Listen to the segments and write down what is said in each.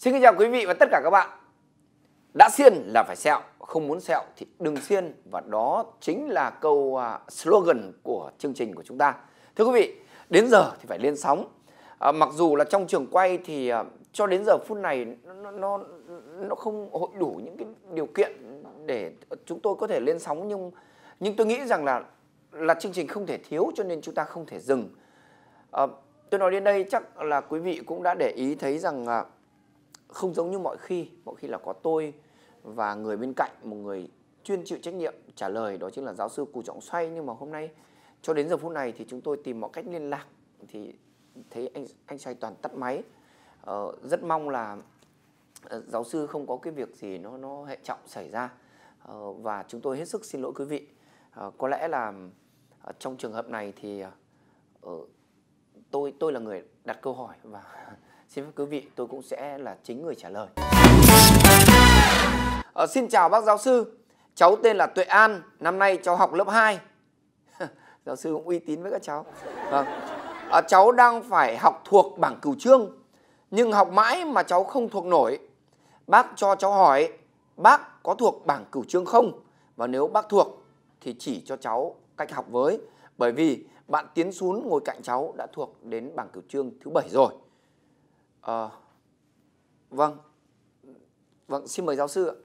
Xin kính chào quý vị và tất cả các bạn. Đã xiên là phải sẹo, không muốn sẹo thì đừng xiên. Và đó chính là câu slogan của chương trình của chúng ta. Thưa quý vị, đến giờ thì phải lên sóng. Mặc dù là trong trường quay thì cho đến giờ phút này nó không hội đủ những cái điều kiện để chúng tôi có thể lên sóng, nhưng tôi nghĩ rằng là chương trình không thể thiếu, cho nên chúng ta không thể dừng. Tôi nói đến đây chắc là quý vị cũng đã để ý thấy rằng không giống như mọi khi là có tôi và người bên cạnh, một người chuyên chịu trách nhiệm trả lời, đó chính là giáo sư Cù Trọng Xoay. Nhưng mà hôm nay cho đến giờ phút này thì chúng tôi tìm mọi cách liên lạc thì thấy anh Xoay toàn tắt máy. Rất mong là giáo sư không có cái việc gì nó hệ trọng xảy ra, và chúng tôi hết sức xin lỗi quý vị. Có lẽ là trong trường hợp này thì tôi là người đặt câu hỏi và xin phép quý vị, tôi cũng sẽ là chính người trả lời. Xin chào bác giáo sư, cháu tên là Tuệ An, năm nay cháu học lớp 2. Giáo sư cũng uy tín với các cháu. Cháu đang phải học thuộc bảng cửu chương, nhưng học mãi mà cháu không thuộc nổi. Bác cho cháu hỏi, bác có thuộc bảng cửu chương không? Và nếu bác thuộc thì chỉ cho cháu cách học với. Bởi vì bạn Tiến Sún ngồi cạnh cháu đã thuộc đến bảng cửu chương thứ 7 rồi. Vâng, xin mời giáo sư ạ.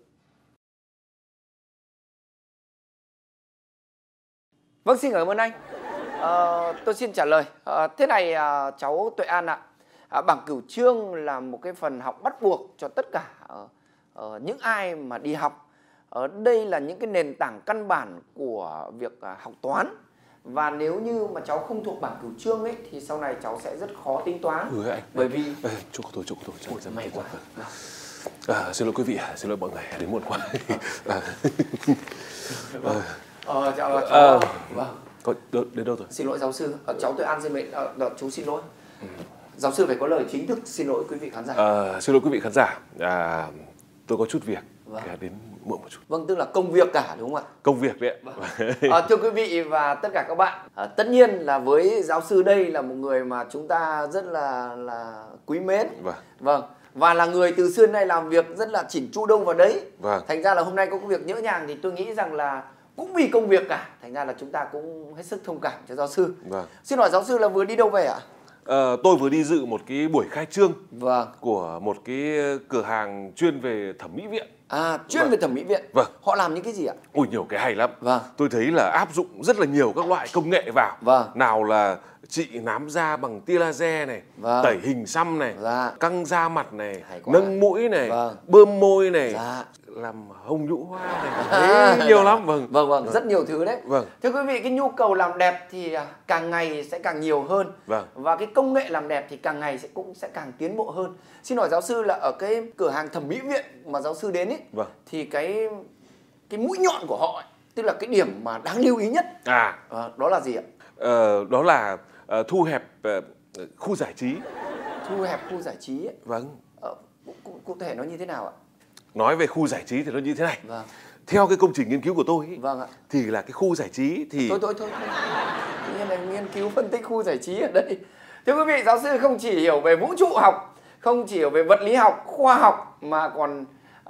Vâng, xin cảm ơn anh. Tôi xin trả lời. Thế này cháu Tuệ An ạ. Bảng cửu chương là một cái phần học bắt buộc cho tất cả những ai mà đi học. Đây là những cái nền tảng căn bản của việc học toán. Và nếu như mà cháu không thuộc bảng cửu chương ấy thì sau này cháu sẽ rất khó tính toán. Bởi vì chúc của tôi may quá. Xin lỗi quý vị, xin lỗi mọi người đến muộn quá. Đến đâu rồi? Xin lỗi giáo sư, cháu Tuệ An xin mệnh chú xin lỗi. Giáo sư phải có lời chính thức xin lỗi quý vị khán giả. Xin lỗi quý vị khán giả, tôi có chút việc, đến muộn một chút. Vâng, tức là công việc cả đúng không ạ? Công việc đấy ạ. Thưa quý vị và tất cả các bạn, tất nhiên là với giáo sư đây là một người mà chúng ta rất là quý mến. Vâng. Và là người từ xưa đến nay làm việc rất là chỉn chu đâu vào đấy. Thành ra là hôm nay có cái việc nhỡ nhàng thì tôi nghĩ rằng là cũng vì công việc cả. Thành ra là chúng ta cũng hết sức thông cảm cho giáo sư. Xin hỏi giáo sư là vừa đi đâu về ạ? Tôi vừa đi dự một cái buổi khai trương của một cái cửa hàng chuyên về thẩm mỹ viện. Chuyên về thẩm mỹ viện. Họ làm những cái gì ạ? Ôi, nhiều cái hay lắm. Tôi thấy là áp dụng rất là nhiều các loại công nghệ vào. Nào là trị nám da bằng tia laser này, tẩy hình xăm này, căng da mặt này, nâng mũi này, bơm môi này, làm hồng nhũ hoa này, nhiều lắm. Vâng, rất nhiều thứ đấy. Thưa quý vị, cái nhu cầu làm đẹp thì càng ngày sẽ càng nhiều hơn. Và cái công nghệ làm đẹp thì càng ngày cũng sẽ càng tiến bộ hơn. Xin hỏi giáo sư là ở cái cửa hàng thẩm mỹ viện mà giáo sư đến ấy, thì cái mũi nhọn của họ ấy, tức là cái điểm mà đáng lưu ý nhất đó là gì ạ? Đó là thu hẹp khu giải trí. Thu hẹp khu giải trí ấy. Cụ thể nó như thế nào ạ? Nói về khu giải trí thì nó như thế này. Theo cái công trình nghiên cứu của tôi ấy, thì là cái khu giải trí thì... Thôi. Nghiên cứu phân tích khu giải trí ở đây. Thưa quý vị, giáo sư không chỉ hiểu về vũ trụ học, không chỉ hiểu về vật lý học, khoa học, mà còn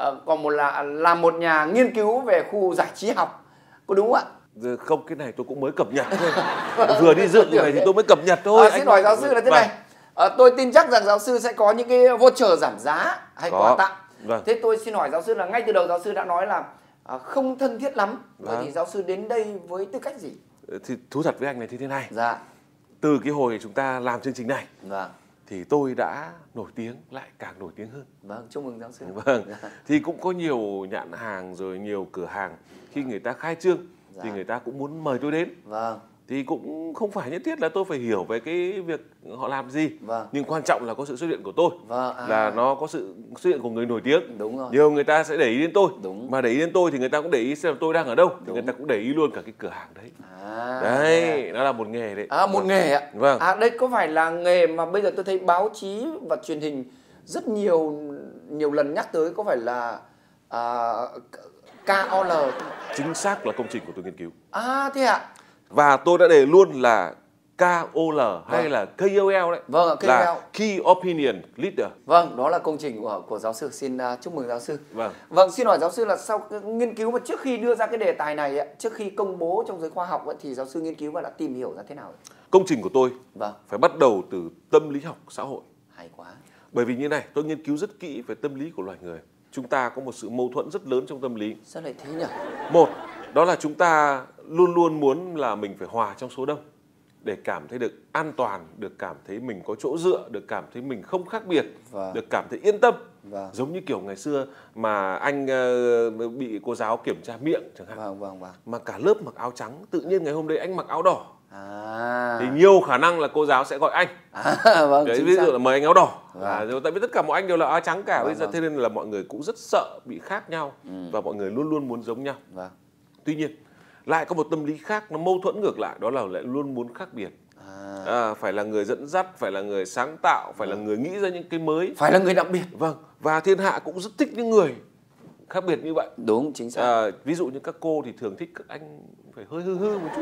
là một nhà nghiên cứu về khu giải trí học. Có đúng không ạ? Không, cái này tôi cũng mới cập nhật thôi. Vừa đi dự này thì tôi mới cập nhật thôi. Xin hỏi giáo sư là thế này. Tôi tin chắc rằng giáo sư sẽ có những cái voucher giảm giá hay quà tặng. Thế tôi xin hỏi giáo sư là ngay từ đầu giáo sư đã nói là không thân thiết lắm. Vậy thì giáo sư đến đây với tư cách gì? Thì thú thật với anh này thì thế này. Từ cái hồi chúng ta làm chương trình này thì tôi đã nổi tiếng, lại càng nổi tiếng hơn. Chúc mừng giáo sư. Thì cũng có nhiều nhãn hàng rồi nhiều cửa hàng khi người ta khai trương thì người ta cũng muốn mời tôi đến. Thì cũng không phải nhất thiết là tôi phải hiểu về cái việc họ làm gì. Nhưng quan trọng là có sự xuất hiện của tôi. Là nó có sự xuất hiện của người nổi tiếng. Nhiều người ta sẽ để ý đến tôi. Mà để ý đến tôi thì người ta cũng để ý xem tôi đang ở đâu. Thì người ta cũng để ý luôn cả cái cửa hàng đấy. Đấy, nó là một nghề đấy. Một nghề ạ? Đây có phải là nghề mà bây giờ tôi thấy báo chí và truyền hình rất nhiều lần nhắc tới, có phải là KOL? Chính xác là công trình của tôi nghiên cứu. Thế ạ? Và tôi đã đề luôn là KOL hay là KOL đấy. Vâng, KOL là Key Opinion Leader. Vâng, đó là công trình của giáo sư. Xin chúc mừng giáo sư. Vâng, xin hỏi giáo sư là sau nghiên cứu mà trước khi đưa ra cái đề tài này ấy, trước khi công bố trong giới khoa học ấy, thì giáo sư nghiên cứu và đã tìm hiểu ra thế nào? Công trình của tôi phải bắt đầu từ tâm lý học xã hội. Hay quá. Bởi vì như này, tôi nghiên cứu rất kỹ về tâm lý của loài người. Chúng ta có một sự mâu thuẫn rất lớn trong tâm lý. Sao lại thế nhỉ? Một, đó là chúng ta luôn luôn muốn là mình phải hòa trong số đông để cảm thấy được an toàn, được cảm thấy mình có chỗ dựa, được cảm thấy mình không khác biệt, được cảm thấy yên tâm. Giống như kiểu ngày xưa mà anh bị cô giáo kiểm tra miệng chẳng hạn. Mà cả lớp mặc áo trắng, tự nhiên ngày hôm đấy anh mặc áo đỏ. Thì nhiều khả năng là cô giáo sẽ gọi anh. Đấy, ví dụ là mời anh áo đỏ. Tại vì tất cả mọi anh đều là áo trắng cả. Bây giờ thế nên là mọi người cũng rất sợ bị khác nhau. Và mọi người luôn luôn muốn giống nhau. Tuy nhiên lại có một tâm lý khác, nó mâu thuẫn ngược lại, đó là lại luôn muốn khác biệt. Phải là người dẫn dắt, phải là người sáng tạo, phải là người nghĩ ra những cái mới, phải là người đặc biệt. Và thiên hạ cũng rất thích những người khác biệt như vậy. Đúng, chính xác. Ví dụ như các cô thì thường thích các anh phải hơi hư một chút.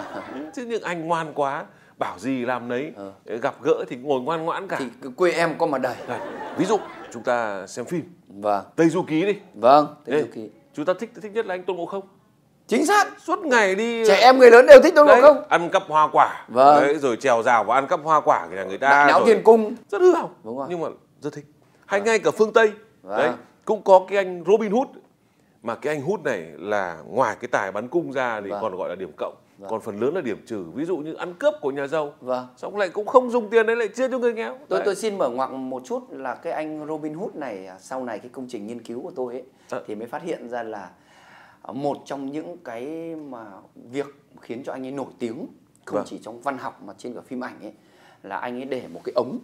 Chứ những anh ngoan quá, bảo gì làm nấy, gặp gỡ thì ngồi ngoan ngoãn cả. Thì quê em có mà đầy. Ví dụ chúng ta xem phim Tây Du Ký đi. Tây Du Ký. Chúng ta thích nhất là anh Tôn Ngộ Không. Chính xác. Suốt ngày đi, trẻ em người lớn đều thích Tôn Ngộ Không. Ăn cắp hoa quả. Đấy, rồi trèo rào và ăn cắp hoa quả của nhà người ta. Đại náo thiên cung. Rất hư hỏng. Nhưng mà rất thích. Hay ngay cả phương Tây. Đấy, cũng có cái anh Robin Hood. Mà cái anh Hood này là ngoài cái tài bắn cung ra thì còn gọi là điểm cộng. Còn phần lớn là điểm trừ. Ví dụ như ăn cướp của nhà giàu. Xong lại cũng không dùng tiền đấy, lại chia cho người nghèo. Tôi xin mở ngoặc một chút là cái anh Robin Hood này, sau này cái công trình nghiên cứu của tôi ấy, thì mới phát hiện ra là một trong những cái mà việc khiến cho anh ấy nổi tiếng không chỉ trong văn học mà trên cả phim ảnh ấy, là anh ấy để một cái ống.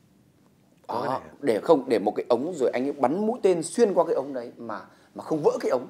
Để một cái ống rồi anh ấy bắn mũi tên xuyên qua cái ống đấy mà không vỡ cái ống.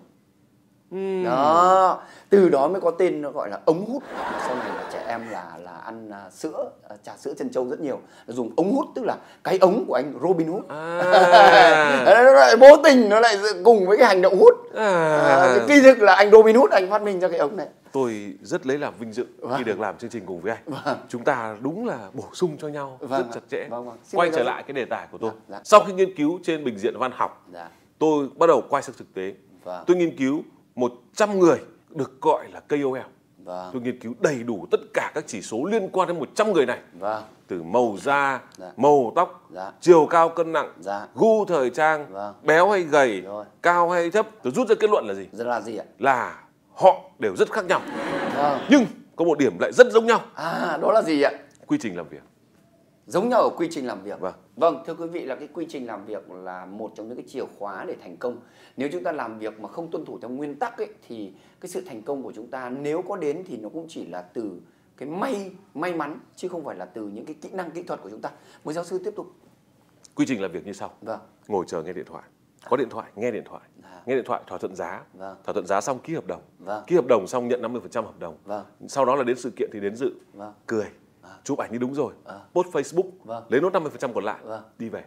Đó, từ đó mới có tên nó gọi là ống hút. Sau này là trẻ em là ăn sữa, trà sữa trân châu rất nhiều, dùng ống hút, tức là cái ống của anh Robin Hood. Nó lại vô tình nó lại cùng với cái hành động hút. Kỳ thực là anh Robin Hood anh phát minh ra cái ống này. Tôi rất lấy làm vinh dự khi được làm chương trình cùng với anh. Chúng ta đúng là bổ sung cho nhau rất chặt chẽ. Quay trở lại cái đề tài của tôi. Sau khi nghiên cứu trên bình diện văn học, tôi bắt đầu quay sang thực tế. Tôi nghiên cứu 100 người được gọi là KOL. Tôi nghiên cứu đầy đủ tất cả các chỉ số liên quan đến 100 người này. Từ màu da, màu tóc, chiều cao cân nặng, gu thời trang, béo hay gầy, cao hay thấp. Tôi rút ra kết luận là gì? Là họ đều rất khác nhau. Nhưng có một điểm lại rất giống nhau. Đó là gì ạ? Quy trình làm việc. Giống nhau ở quy trình làm việc. Vâng, thưa quý vị, là cái quy trình làm việc là một trong những cái chìa khóa để thành công. Nếu chúng ta làm việc mà không tuân thủ theo nguyên tắc ấy, thì cái sự thành công của chúng ta nếu có đến thì nó cũng chỉ là từ cái may mắn, chứ không phải là từ những cái kỹ năng kỹ thuật của chúng ta. Mời giáo sư tiếp tục. Quy trình làm việc như sau. Ngồi chờ nghe điện thoại. Có điện thoại, nghe điện thoại. Nghe điện thoại, thỏa thuận giá. Thỏa thuận giá xong ký hợp đồng. Ký hợp đồng xong nhận 50% hợp đồng. Sau đó là đến sự kiện thì đến dự. Cười. Chụp ảnh như đúng rồi, post Facebook, lấy nốt 50% còn lại, đi về.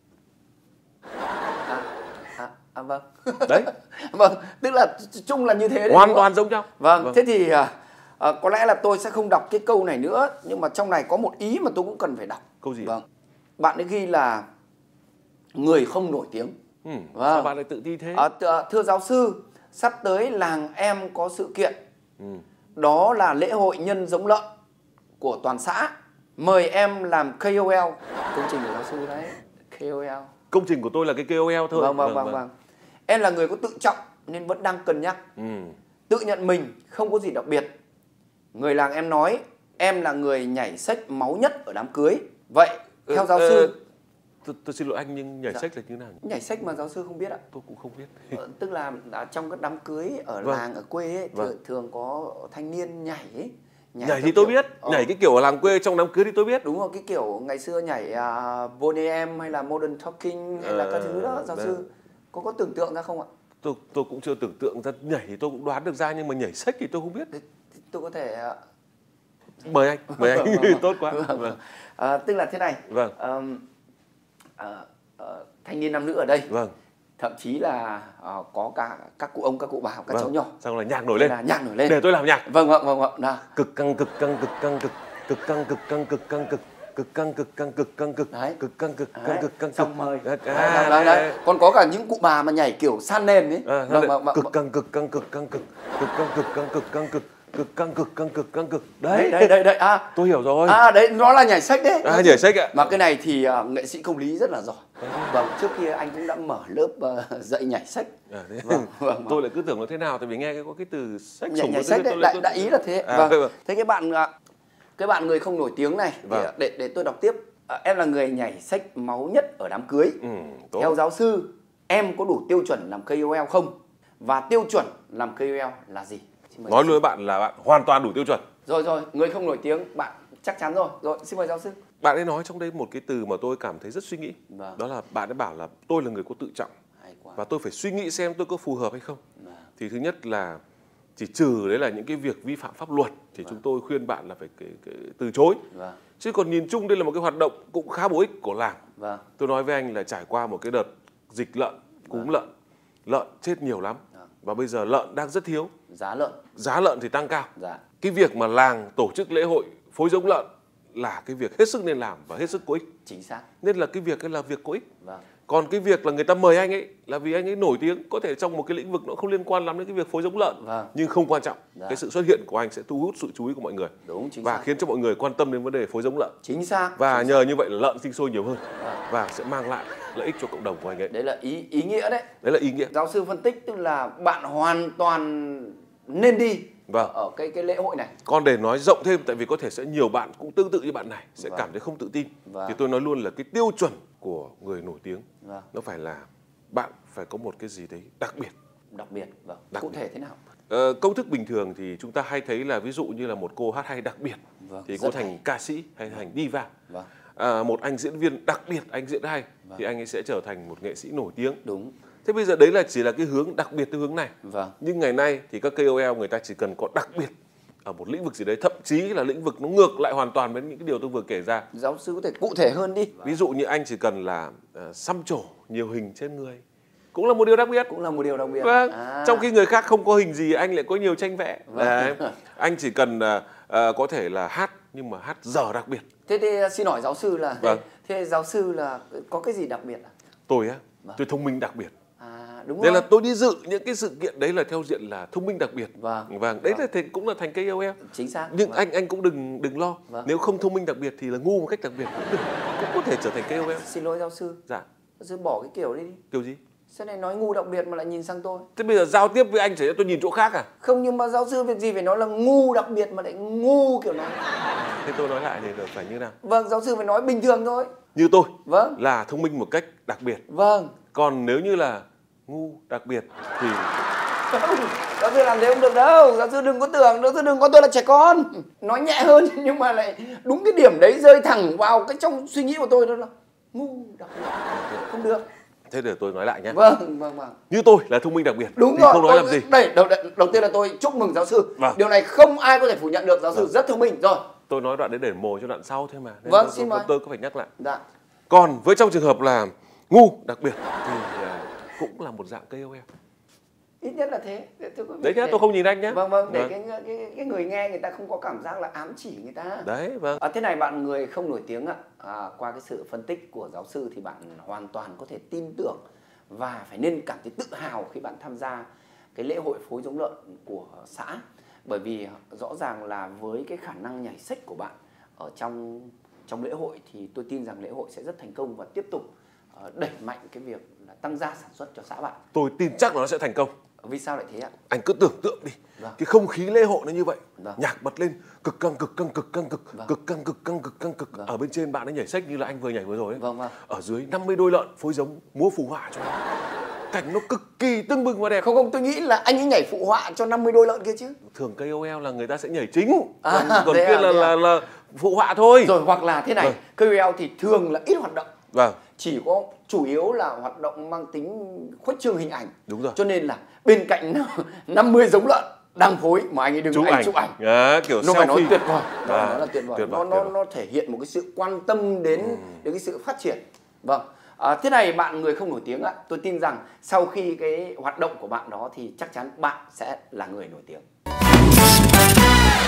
Đấy. Tức là chung là như thế đấy. Hoàn toàn giống nhau. Thế thì có lẽ là tôi sẽ không đọc cái câu này nữa, nhưng mà trong này có một ý mà tôi cũng cần phải đọc. Câu gì? Bạn ấy ghi là người không nổi tiếng. Sao bạn lại tự ti thế? Thưa giáo sư, sắp tới làng em có sự kiện. Đó là lễ hội nhân giống lợn của toàn xã. Mời em làm KOL. Công trình của giáo sư đấy, KOL. Công trình của tôi là cái KOL thôi. Vâng. Em là người có tự trọng nên vẫn đang cân nhắc. Tự nhận mình không có gì đặc biệt. Người làng em nói em là người nhảy xếch máu nhất ở đám cưới. Vậy theo giáo sư, tôi xin lỗi anh, nhưng nhảy xếch là như thế nào? Nhảy xếch mà giáo sư không biết ạ? Tôi cũng không biết. Tức là trong các đám cưới ở làng, ở quê ấy, thường có thanh niên nhảy ấy. Nhảy thì tôi biết, nhảy cái kiểu ở làng quê trong đám cưới thì tôi biết. Đúng rồi, cái kiểu ngày xưa nhảy Boney M hay là Modern Talking hay là các thứ đó. Giáo sư có tưởng tượng ra không ạ? Tôi cũng chưa tưởng tượng ra. Nhảy thì tôi cũng đoán được ra, nhưng mà nhảy xếch thì tôi không biết. Tôi có thể mời anh. Tốt quá. Tức là thế này. Thanh niên nam nữ ở đây. Thậm chí là có cả các cụ ông, các cụ bà, các cháu nhỏ. Xong là nhạc nổi lên. Nhạc nổi lên. Để tôi làm nhạc. Vâng. Cực căng. cực căng cực căng cực căng cực cực căng cực căng cực căng cực đấy, cực căng cực căng cực căng xong mời đấy. Còn có cả những cụ bà mà nhảy kiểu san nền ấy, cực căng cực căng cực căng cực cực căng cực căng cực căng cực cực căng cực căng cực căng cực đấy. Tôi hiểu rồi. Đấy, nó là nhảy sách đấy. Nhảy sách ạ. Mà cái này thì nghệ sĩ Công Lý rất là giỏi. Vâng, trước kia anh cũng đã mở lớp dạy nhảy sách. Vâng. Tôi lại cứ tưởng là thế nào, tại vì nghe có cái từ sách nhảy sách đấy, đại ý là thế. Vâng. Thế cái bạn người không nổi tiếng này, để tôi đọc tiếp. Em là người nhảy sách máu nhất ở đám cưới. Theo giáo sư, em có đủ tiêu chuẩn làm KOL không? Và tiêu chuẩn làm KOL là gì? Nói luôn với bạn là bạn hoàn toàn đủ tiêu chuẩn. Rồi, người không nổi tiếng, bạn chắc chắn rồi. Rồi, xin mời giáo sư. Bạn ấy nói trong đây một cái từ mà tôi cảm thấy rất suy nghĩ. Đó là bạn ấy bảo là tôi là người có tự trọng. Và tôi phải suy nghĩ xem tôi có phù hợp hay không. Thì thứ nhất là chỉ trừ đấy là những cái việc vi phạm pháp luật thì chúng tôi khuyên bạn là phải từ chối. Chứ còn nhìn chung đây là một cái hoạt động cũng khá bổ ích của làng. Tôi nói với anh là trải qua một cái đợt dịch lợn, cúm lợn chết nhiều lắm. Và bây giờ lợn đang rất thiếu. Giá lợn thì tăng cao. Cái việc mà làng tổ chức lễ hội phối giống lợn là cái việc hết sức nên làm và hết sức có ích. Chính xác. Nên là cái việc ấy là việc có ích. Còn cái việc là người ta mời anh ấy là vì anh ấy nổi tiếng, có thể trong một cái lĩnh vực nó không liên quan lắm đến cái việc phối giống lợn. Nhưng không quan trọng. Cái sự xuất hiện của anh sẽ thu hút sự chú ý của mọi người. Và khiến cho mọi người quan tâm đến vấn đề phối giống lợn. Chính xác. Và nhờ như vậy là lợn sinh sôi nhiều hơn. Và sẽ mang lại lợi ích cho cộng đồng của anh ấy. Đấy là ý nghĩa đấy. Đấy là ý nghĩa. Giáo sư phân tích tức là bạn hoàn toàn nên đi ở cái lễ hội này. Còn để nói rộng thêm, tại vì có thể sẽ nhiều bạn cũng tương tự như bạn này sẽ cảm thấy không tự tin, thì tôi nói luôn là cái tiêu chuẩn của người nổi tiếng nó phải là bạn phải có một cái gì đấy đặc biệt. Cụ thể thế nào? Công thức bình thường thì chúng ta hay thấy là ví dụ như là một cô hát hay đặc biệt thì cô thành ca sĩ hay thành diva. Một anh diễn viên đặc biệt, anh diễn hay thì anh ấy sẽ trở thành một nghệ sĩ nổi tiếng. Đúng. Thế bây giờ đấy là chỉ là cái hướng đặc biệt theo hướng này. Nhưng ngày nay thì các KOL người ta chỉ cần có đặc biệt ở một lĩnh vực gì đấy, thậm chí là lĩnh vực nó ngược lại hoàn toàn với những cái điều tôi vừa kể ra. Giáo sư có thể cụ thể hơn đi. Ví dụ như anh chỉ cần là xăm trổ nhiều hình trên người cũng là một điều đặc biệt. Trong khi người khác không có hình gì, anh lại có nhiều tranh vẽ. Anh chỉ cần có thể là hát nhưng mà hát dở đặc biệt. Thế thì xin hỏi giáo sư là thế giáo sư là có cái gì đặc biệt à? Tôi tôi thông minh đặc biệt. Đúng đây là tôi đi dự những cái sự kiện đấy là theo diện là thông minh đặc biệt. Đấy là cũng là thành KOL. Chính xác. Nhưng anh cũng đừng lo. Nếu không thông minh đặc biệt thì là ngu một cách đặc biệt cũng có thể trở thành KOL. Xin lỗi giáo sư. Giáo sư bỏ cái kiểu đi. Kiểu gì? Sao này nói ngu đặc biệt mà lại nhìn sang tôi? Thế bây giờ giao tiếp với anh chỉ tôi nhìn chỗ khác à? Không, nhưng mà giáo sư việc gì phải nói là ngu đặc biệt mà lại ngu kiểu này? Thế tôi nói lại thì phải như nào? Giáo sư phải nói bình thường thôi. Như tôi. Là thông minh một cách đặc biệt. Còn nếu như là ngu đặc biệt thì giáo sư làm thế không được đâu. Giáo sư đừng có tưởng, giáo sư đừng có tôi là trẻ con. Nói nhẹ hơn nhưng mà lại đúng cái điểm đấy rơi thẳng vào cái trong suy nghĩ của tôi, đó là ngu đặc biệt. Không được. Thế để tôi nói lại nhé. Như tôi là thông minh đặc biệt. Đúng thì rồi. Không nói làm gì. Đây, đầu tiên là tôi chúc mừng giáo sư. Điều này không ai có thể phủ nhận được. Giáo sư rất thông minh rồi. Tôi nói đoạn đấy để mồi cho đoạn sau thôi mà. Xin mời. Tôi có phải nhắc lại. Còn với trong trường hợp là ngu đặc biệt thì cũng là một dạng KOL. Ít nhất là thế. Đấy nhá, tôi không nhìn anh nhé. Để cái người nghe người ta không có cảm giác là ám chỉ người ta. Đấy, thế này bạn người không nổi tiếng qua cái sự phân tích của giáo sư thì bạn hoàn toàn có thể tin tưởng và phải nên cảm thấy tự hào khi bạn tham gia cái lễ hội phối giống lợn của xã. Bởi vì rõ ràng là với cái khả năng nhảy sách của bạn ở trong lễ hội thì tôi tin rằng lễ hội sẽ rất thành công và tiếp tục đẩy mạnh cái việc là tăng gia sản xuất cho xã bạn. Tôi tin chắc là nó sẽ thành công. Vì sao lại thế ạ? Anh cứ tưởng tượng đi, cái không khí lễ hội nó như vậy, nhạc bật lên cực căng cực căng cực căng cực cực căng cực căng cực căng cực. Ở bên trên bạn ấy nhảy sách như là anh vừa nhảy vừa rồi ấy. Ở dưới 50 đôi lợn phối giống múa phù họa cho nó. Cảnh nó cực kỳ tưng bừng và đẹp. Không, tôi nghĩ là anh ấy nhảy phụ họa cho 50 đôi lợn kia chứ. Thường KOL là người ta sẽ nhảy chính, còn kia là phụ họa thôi. Rồi hoặc là thế này, KOL thì thường là ít hoạt động. Chỉ có chủ yếu là hoạt động mang tính khuếch trương hình ảnh. Đúng rồi. Cho nên là bên cạnh 50 giống lợn đang phối mà anh ấy đứng anh chụp ảnh. Kiểu nó selfie. phải nói tuyệt vời. Nó là tuyệt vời. Nó thể hiện một cái sự quan tâm đến cái sự phát triển. Thế này bạn người không nổi tiếng ạ, tôi tin rằng sau khi cái hoạt động của bạn đó thì chắc chắn bạn sẽ là người nổi tiếng.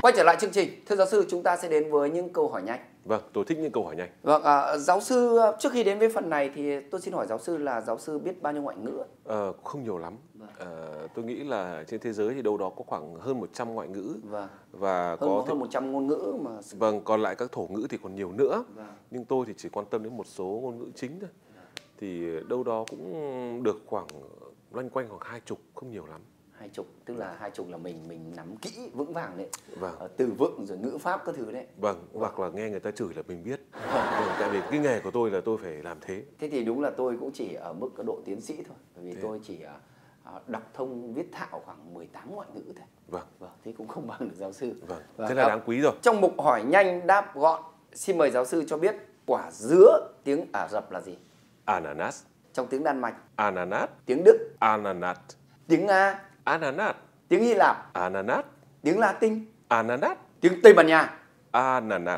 Quay trở lại chương trình, thưa giáo sư, chúng ta sẽ đến với những câu hỏi nhanh. Vâng, tôi thích những câu hỏi nhanh. Vâng, giáo sư, trước khi đến với phần này thì tôi xin hỏi giáo sư là giáo sư biết bao nhiêu ngoại ngữ? Không nhiều lắm. Tôi nghĩ là trên thế giới thì đâu đó có khoảng hơn 100 ngoại ngữ. Vâng. Và hơn 100 ngôn ngữ mà. Vâng, còn lại các thổ ngữ thì còn nhiều nữa. Vâng. Nhưng tôi thì chỉ quan tâm đến một số ngôn ngữ chính thôi. Thì đâu đó cũng được khoảng loanh quanh khoảng 20, không nhiều lắm. 20, tức là 20 là mình nắm kỹ vững vàng đấy. Vâng. Từ vựng rồi ngữ pháp các thứ đấy. Vâng, hoặc là nghe người ta chửi là mình biết. Vâng, tại vì cái nghề của tôi là tôi phải làm thế. Thế thì đúng là tôi cũng chỉ ở mức độ tiến sĩ thôi. Bởi vì tôi chỉ đọc thông viết thạo khoảng 18 ngoại ngữ thôi. Vâng. Thế cũng không bằng được giáo sư. Vâng. Thế là đáng quý rồi. Trong mục hỏi nhanh đáp gọn, xin mời giáo sư cho biết quả dứa tiếng Ả Rập là gì? Ananas. Trong tiếng Đan Mạch? Ananas. Tiếng Đức? Ananas. Tiếng Nga? Ananas. Tiếng Hy Lạp? Ananas. Tiếng Latin? Ananas. Tiếng Tây Ban Nha? Ananas.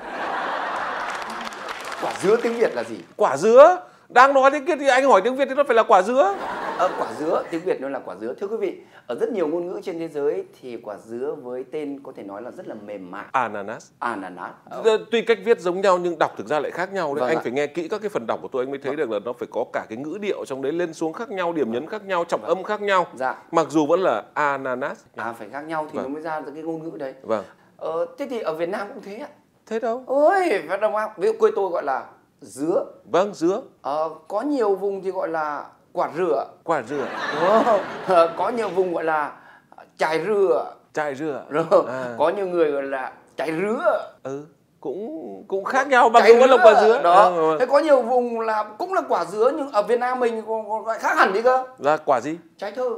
Quả dứa tiếng Việt là gì? Quả dứa? Đang nói tiếng kia thì anh hỏi tiếng Việt thì nó phải là quả dứa. Quả dứa, tiếng Việt nó là quả dứa. Thưa quý vị, ở rất nhiều ngôn ngữ trên thế giới thì quả dứa với tên có thể nói là rất là mềm mại. Ananas. Ananas. Tuy cách viết giống nhau nhưng đọc thực ra lại khác nhau đấy. Vâng anh ạ. phải nghe kỹ các cái phần đọc của tôi anh mới thấy được là nó phải có cả cái ngữ điệu trong đấy lên xuống khác nhau, điểm nhấn khác nhau, trọng âm khác nhau. Dạ. Mặc dù vẫn là ananas. Phải khác nhau thì nó mới ra được cái ngôn ngữ đấy. Vâng. Thế thì ở Việt Nam cũng thế ạ. Thế đâu? Ôi, phát đồng không? Ví dụ quê tôi gọi là dứa. Vâng, dứa. Có nhiều vùng thì gọi là quả rửa. Quả rửa. Đúng không? Có nhiều vùng gọi là chài rửa. Chài rửa. Có nhiều người gọi là chài rứa. Cũng khác nhau, mặc dù vẫn là quả dứa. Đó. Thế có nhiều vùng là cũng là quả dứa nhưng ở Việt Nam mình còn gọi khác hẳn đi cơ. Là quả gì? Trái thơm.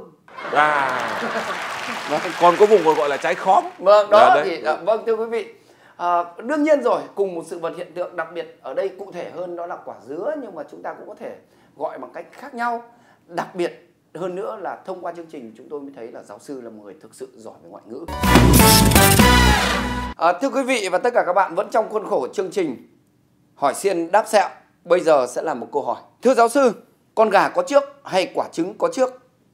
Còn có vùng còn gọi là trái khóm. Vâng, đó thì vâng thưa quý vị. Đương nhiên rồi, cùng một sự vật hiện tượng đặc biệt ở đây cụ thể hơn đó là quả dứa, nhưng mà chúng ta cũng có thể gọi bằng cách khác nhau. Đặc biệt hơn nữa là thông qua chương trình chúng tôi mới thấy là giáo sư là một người thực sự giỏi về ngoại ngữ. Thưa quý vị và tất cả các bạn, vẫn trong khuôn khổ chương trình hỏi xiên đáp sẹo, bây giờ sẽ là một câu hỏi. Thưa giáo sư, con gà có trước hay quả trứng có trước?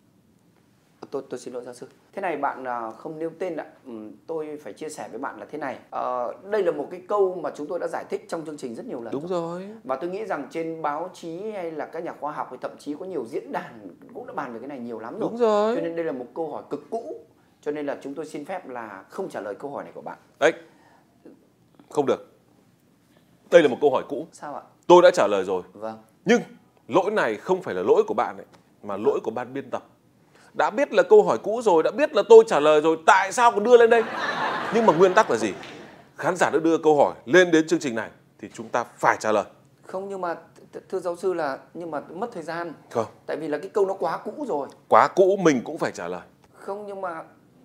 Tôi xin lỗi giáo sư. Thế này bạn không nêu tên ạ. Tôi phải chia sẻ với bạn là thế này. Đây là một cái câu mà chúng tôi đã giải thích trong chương trình rất nhiều lần. Đúng rồi. Và tôi nghĩ rằng trên báo chí hay là các nhà khoa học hay thậm chí có nhiều diễn đàn cũng đã bàn về cái này nhiều lắm rồi. Đúng rồi. Cho nên đây là một câu hỏi cực cũ. Cho nên là chúng tôi xin phép là không trả lời câu hỏi này của bạn. Đấy. Không được. Đây là một câu hỏi cũ. Sao ạ? Tôi đã trả lời rồi. Vâng. Nhưng lỗi này không phải là lỗi của bạn ấy, mà lỗi của ban biên tập. Đã biết là câu hỏi cũ rồi, đã biết là tôi trả lời rồi, tại sao còn đưa lên đây? Nhưng mà nguyên tắc là gì? Khán giả đã đưa câu hỏi lên đến chương trình này thì chúng ta phải trả lời. Không, nhưng mà thưa giáo sư là nhưng mà mất thời gian. Không. Tại vì là cái câu nó quá cũ rồi. Quá cũ mình cũng phải trả lời. Không, nhưng mà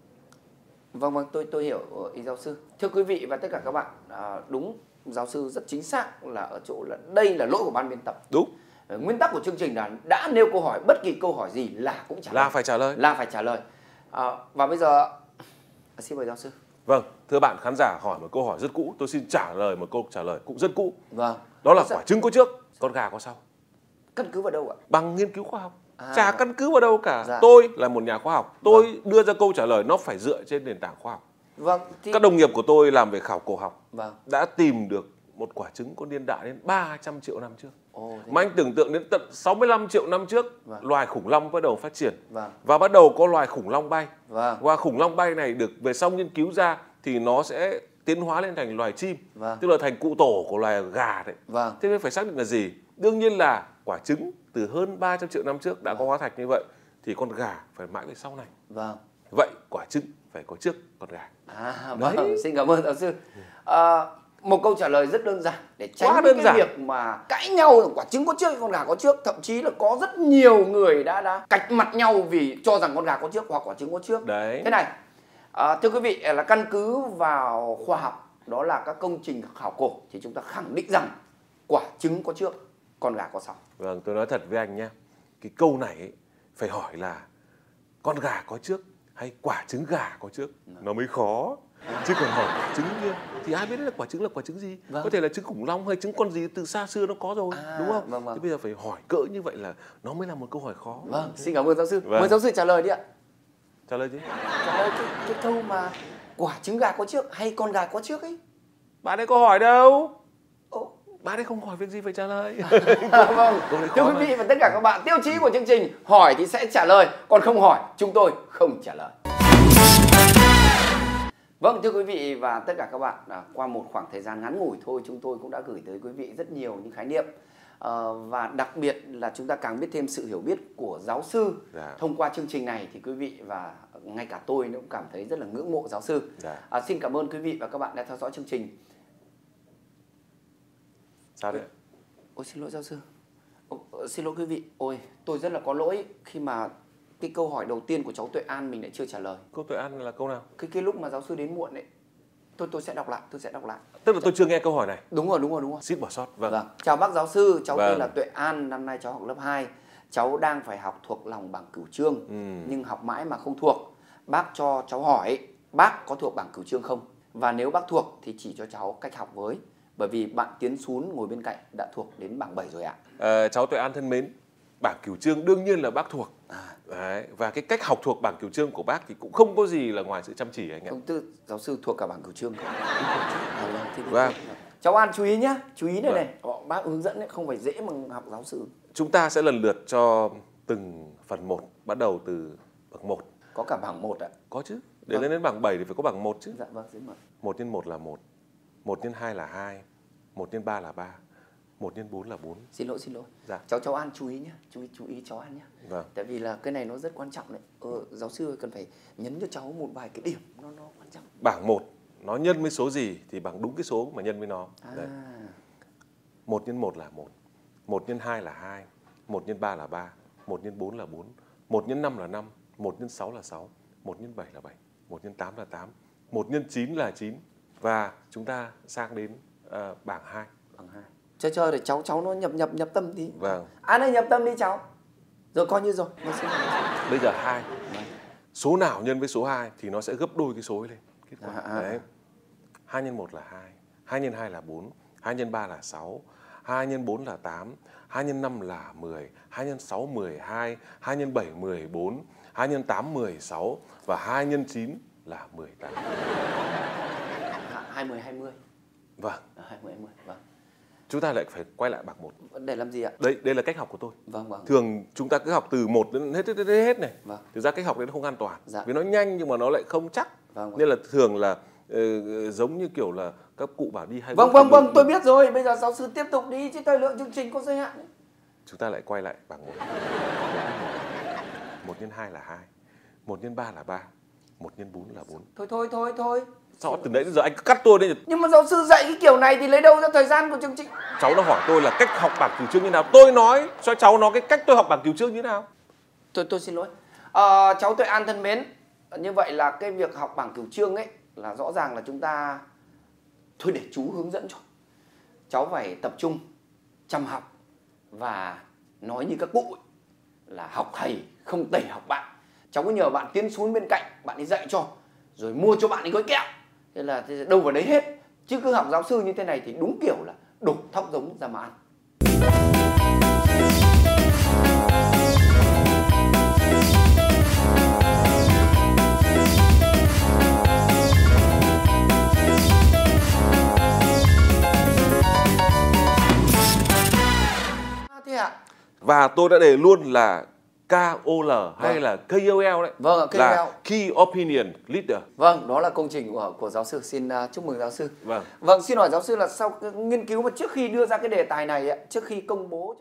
vâng, tôi hiểu ý giáo sư. Thưa quý vị và tất cả các bạn, đúng, giáo sư rất chính xác là ở chỗ là đây là lỗi của ban biên tập. Đúng. Nguyên tắc của chương trình là đã nêu câu hỏi, bất kỳ câu hỏi gì là cũng trả lời. Là phải trả lời. Là phải trả lời. Và bây giờ xin mời giáo sư. Vâng, thưa bạn khán giả hỏi một câu hỏi rất cũ, tôi xin trả lời một câu trả lời cũng rất cũ. Vâng. Đó là quả trứng có trước, con gà có sau. Căn cứ vào đâu ạ? Bằng nghiên cứu khoa học. Chả căn cứ vào đâu cả. Dạ. Tôi là một nhà khoa học, tôi đưa ra câu trả lời nó phải dựa trên nền tảng khoa học. Vâng. Các đồng nghiệp của tôi làm về khảo cổ học đã tìm được một quả trứng có niên đại đến 300 triệu năm trước. Mà anh tưởng tượng đến tận 65 triệu năm trước, loài khủng long bắt đầu phát triển. Và bắt đầu có loài khủng long bay. Và khủng long bay này được về sau nghiên cứu ra thì nó sẽ tiến hóa lên thành loài chim. Tức là thành cụ tổ của loài gà đấy. Thế nên phải xác định là gì? Đương nhiên là quả trứng từ hơn 300 triệu năm trước đã có hóa thạch như vậy thì con gà phải mãi về sau này. Vậy quả trứng phải có trước con gà. Xin cảm ơn giáo sư. Một câu trả lời rất đơn giản để tránh cái việc mà cãi nhau quả trứng có trước hay con gà có trước. Thậm chí là có rất nhiều người đã cạch mặt nhau vì cho rằng con gà có trước hoặc quả trứng có trước. Đấy. Thế này, thưa quý vị, là căn cứ vào khoa học, đó là các công trình khảo cổ, thì chúng ta khẳng định rằng quả trứng có trước, con gà có sau. Vâng, tôi nói thật với anh nhé. Cái câu này ấy, phải hỏi là con gà có trước hay quả trứng gà có trước, nó mới khó. Chứ còn hỏi quả trứng kia thì ai biết là quả trứng gì. Có thể là trứng khủng long hay trứng con gì từ xa xưa nó có rồi, đúng không? Thế bây giờ phải hỏi cỡ như vậy là nó mới là một câu hỏi khó. Xin cảm ơn giáo sư. Mời giáo sư trả lời đi ạ. Trả lời gì? Trả lời cái câu mà quả trứng gà có trước hay con gà có trước ấy? Bạn ấy có hỏi đâu. Bạn ấy không hỏi việc gì phải trả lời. Vâng. Thưa quý vị và tất cả các bạn, tiêu chí của chương trình hỏi thì sẽ trả lời, còn không hỏi chúng tôi không trả lời. Vâng, thưa quý vị và tất cả các bạn, qua một khoảng thời gian ngắn ngủi thôi, chúng tôi cũng đã gửi tới quý vị rất nhiều những khái niệm. Và đặc biệt là chúng ta càng biết thêm sự hiểu biết của giáo sư. Thông qua chương trình này thì quý vị và ngay cả tôi cũng cảm thấy rất là ngưỡng mộ giáo sư. Xin cảm ơn quý vị và các bạn đã theo dõi chương trình. Sao đấy? Ôi xin lỗi giáo sư. Xin lỗi quý vị. Ôi tôi rất là có lỗi khi mà cái câu hỏi đầu tiên của cháu Tuệ An mình lại chưa trả lời. Câu Tuệ An là câu nào? Cái lúc mà giáo sư đến muộn ấy. Tôi sẽ đọc lại, Tức là tôi chưa nghe câu hỏi này. Đúng rồi. Xin bỏ sót. Vâng. Chào bác giáo sư, cháu tên là Tuệ An, năm nay cháu học lớp 2. Cháu đang phải học thuộc lòng bảng cửu chương, nhưng học mãi mà không thuộc. Bác cho cháu hỏi, bác có thuộc bảng cửu chương không? Và nếu bác thuộc thì chỉ cho cháu cách học với. Bởi vì bạn Tiến Sún ngồi bên cạnh đã thuộc đến bảng 7 rồi ạ. Cháu Tuệ An thân mến, bảng cửu chương đương nhiên là bác thuộc. Đấy. Và cái cách học thuộc bảng cửu chương của bác thì cũng không có gì là ngoài sự chăm chỉ anh ạ. Giáo sư thuộc cả bảng cửu chương. Vâng. Cháu An chú ý nhá, chú ý này. Bác hướng dẫn ấy, không phải dễ mà học giáo sư. Chúng ta sẽ lần lượt cho từng phần 1, bắt đầu từ bậc 1. Có cả bảng 1 ạ? Có chứ. Để lên đến bảng 7 thì phải có bảng 1 chứ. Dạ vâng, xin mời. 1 x 1 là 1, 1 x 2 là 2, 1 x 3 là 3, 1 x 4 là 4. Xin lỗi. Dạ. Cháu An chú ý nhé, chú ý cháu An nhé. Vâng. Tại vì là cái này nó rất quan trọng đấy. Giáo sư cần phải nhấn cho cháu một vài cái điểm nó quan trọng. Bảng 1 nó nhân với số gì thì bằng đúng cái số mà nhân với nó. 1 x 1 là 1, 1 x 2 là 2, 1 x 3 là 3, 1 x 4 là 4, 1 x 5 là 5, 1 x 6 là 6, 1 x 7 là 7, 1 x 8 là 8, 1 x 9 là 9. Và chúng ta sang đến bảng 2. Bảng 2. Chơi để cháu nó nhập tâm đi. Vâng. An ơi, nhập tâm đi cháu. Rồi coi như rồi. Bây giờ 2. Số nào nhân với số 2 thì nó sẽ gấp đôi cái số ấy lên. Kết quả. Đấy. 2 x 1 là 2, 2 x 2 là 4, 2 x 3 là 6, 2 x 4 là 8, 2 x 5 là 10, 2 x 6 12, 2 x 7 14, 2 x 8 16 và 2 x 9 là 18. 20. Vâng. 20. Vâng. Chúng ta lại phải quay lại bảng 1. Để làm gì ạ? Đây là cách học của tôi. Vâng. Thường chúng ta cứ học từ 1 đến hết này. Vâng. Thực ra cách học đấy nó không an toàn. Dạ. Vì nó nhanh nhưng mà nó lại không chắc. Vâng. Nên là thường là giống như kiểu là các cụ bảo đi 2 Vâng, tôi biết rồi. Bây giờ giáo sư tiếp tục đi chứ thời lượng chương trình có giới hạn ấy. Chúng ta lại quay lại bảng 1. 1 x 2 là 2, 1 x 3 là 3, 1 x 4 là 4. Thôi. Sao từ nãy đến giờ anh cứ cắt tôi đấy? Nhưng mà giáo sư dạy cái kiểu này thì lấy đâu ra thời gian của chương trình? Cháu nó hỏi tôi là cách học bảng cửu chương như nào. Tôi nói cho cháu nó cái cách tôi học bảng cửu chương như nào. Tôi xin lỗi. Cháu Tuệ An thân mến, như vậy là cái việc học bảng cửu chương ấy là rõ ràng là chúng ta thôi để chú hướng dẫn cho. Cháu phải tập trung chăm học và nói như các cụ ấy, là học thầy không tẩy học bạn. Cháu cứ nhờ bạn Tiến xuống bên cạnh, bạn ấy dạy cho, rồi mua cho bạn ấy gói kẹo. Thế là đâu vào đấy hết. Chứ cứ học giáo sư như thế này thì đúng kiểu là đổ thóc giống ra mà ăn. Thế ạ? Và tôi đã đề luôn là KOL hay là KOL đấy. Vâng, KOL. Là Key Opinion Leader. Vâng, đó là công trình của giáo sư. Xin chúc mừng giáo sư. Vâng, xin hỏi giáo sư là sau nghiên cứu mà trước khi đưa ra cái đề tài này, trước khi công bố